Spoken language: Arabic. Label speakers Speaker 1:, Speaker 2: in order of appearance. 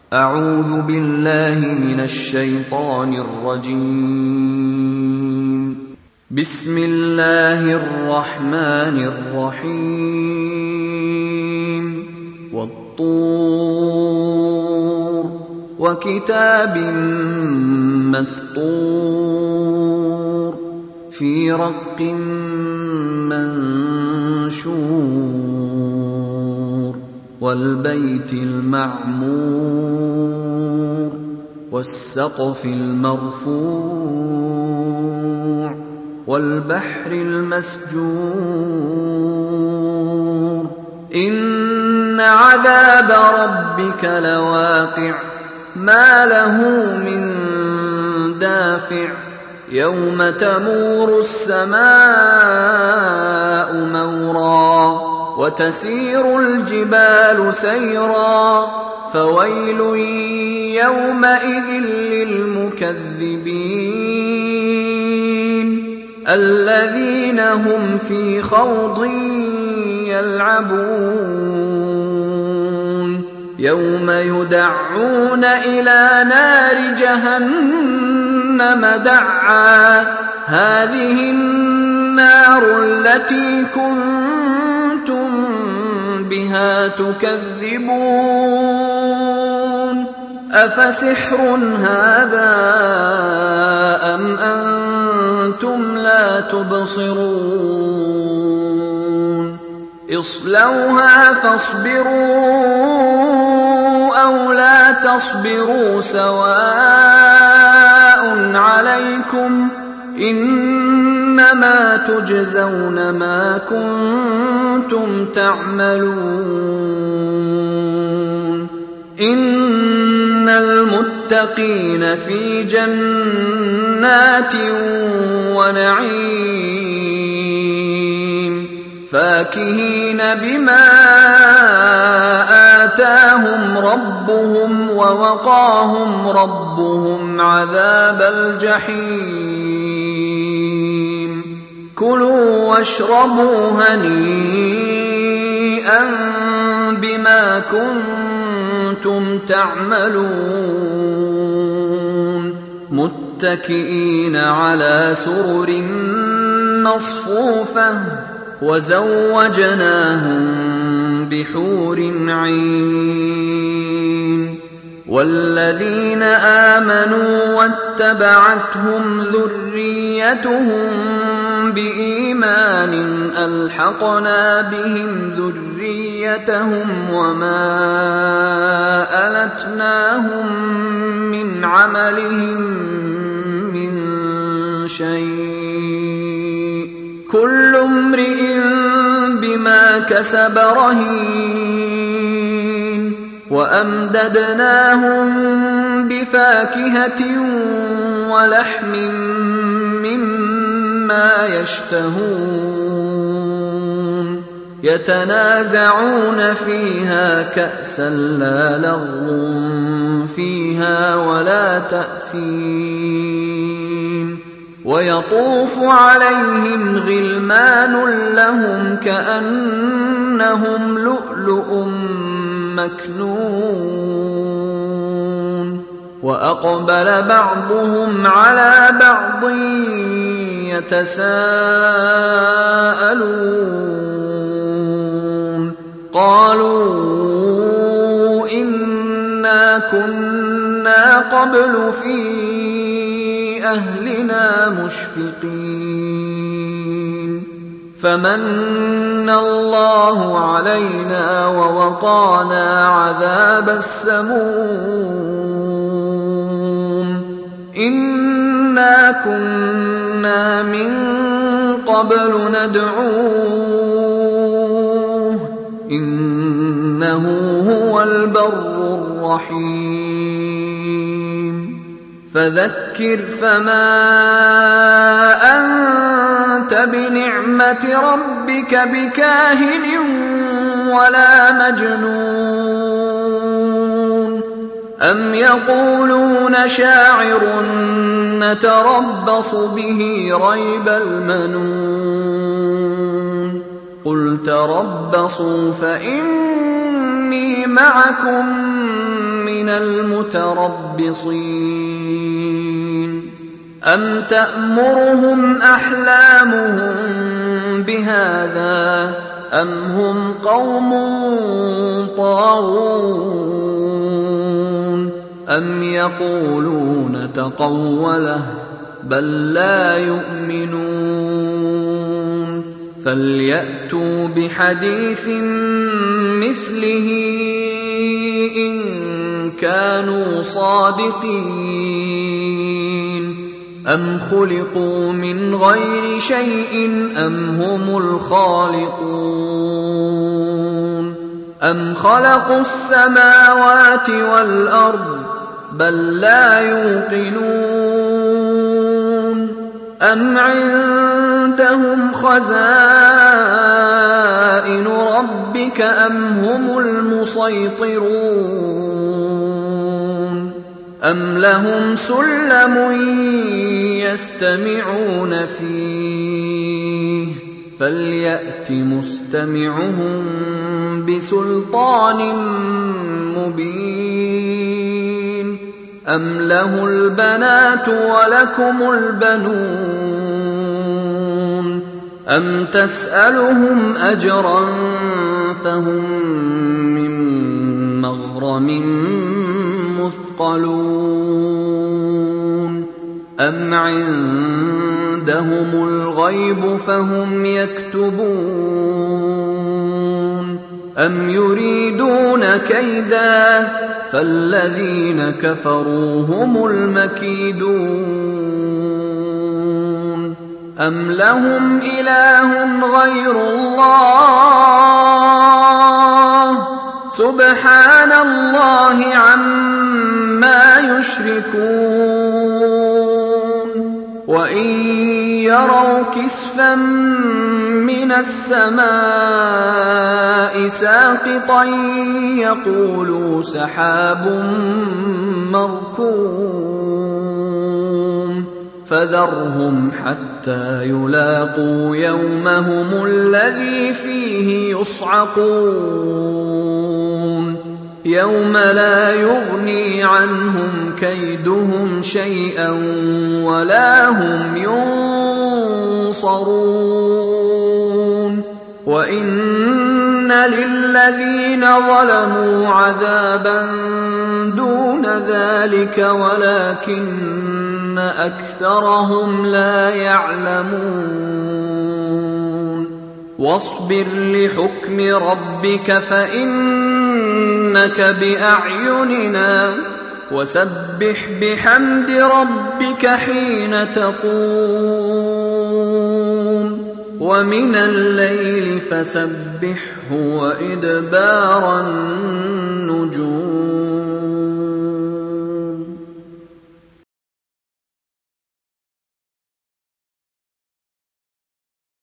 Speaker 1: أعوذ بالله من الشيطان الرجيم. بسم الله الرحمن الرحيم. والطور وكتاب مسطور في رق منشور والبيت المعمور والسقف المرفوع والبحر المسجور إن عذاب ربك لواقع ما له من دافع يوم تمور السماء مورا وتسير الجبال سيرا فويل يومئذ للمكذبين الذين هم في خوض يلعبون يوم يدعون إلى نار جهنم دعا هذه النار التي كنتم بها تكذبون أفسحر هذا أم أنتم لا تبصرون اصلوها فاصبروا أو لا تصبروا سواء عليكم إنما تجزون ما كنتم تعملون إن المتقين في جنات ونعيم فاكهين بما آتاهم ربهم ووقاهم ربهم عذاب الجحيم كلوا واشربوا هنيئا بما كنتم تعملون متكئين على سرر مصفوفة وزوجناهم بحور عين والذين آمنوا واتبعتهم ذريتهم بإيمان ألحقنا بهم ذريتهم وما ألتناهم من عملهم من شيء كل امرئ بما كسب رهين وأمددناهم بفاكهة ولحم مما يشتهون يتنازعون فيها كأسا لا لغو فيها ولا تأثيم ويطوف عليهم غلمان لهم كأنهم لؤلؤ مكنون وأقبل بعضهم على بعض يتساءلون قالوا إنا كنا قبل في أهلنا مشفقين فمن الله علينا ووقانا عذاب السموم إنا كنا من قبل ندعوه إنه هو البر الرحيم فذكر فما أنت بنعمة ربك بكاهن ولا مجنون أم يقولون شاعر نتربص به ريب المنون قل تربصوا فإني معكم من من المتربصين أم تأمرهم أحلامهم بهذا أم هم قوم طاغون أم يقولون تقوله بل لا يؤمنون فليأتوا بحديث مثله إن كانوا صادقين أم خلقوا من غير شيء أم هم الخالقون أم خلقوا السماوات والأرض بل لا يوقنون أم عندهم خزائن ربك أم هم المسيطرون أم لهم سلم يستمعون فيه فليأت مستمعهم بسلطان مبين أم له البنات ولكم البنون أم تسألهم أجرا فهم من مغرم مثقلون أم عندهم الغيب فهم يكتبون أم يريدون كيدا فالذين كفروا هم المكيدون أم لهم إله غير الله سبحان الله عما يشركون وإن يروا كسفا من السماء ساقطا يقولوا سحاب مركوم فذرهم حتى يلاقوا يومهم الذي فيه يصعقون يوم لا يغني عنهم كيدهم شيئا ولا هم ينصرون وإن للذين ظلموا عذابا دون ذلك ولكن أكثرهم لا يعلمون واصبر لحكم ربك فإنك بأعيننا وسبح بحمد ربك حين تقوم ومن الليل فسبحه وإدبار النجوم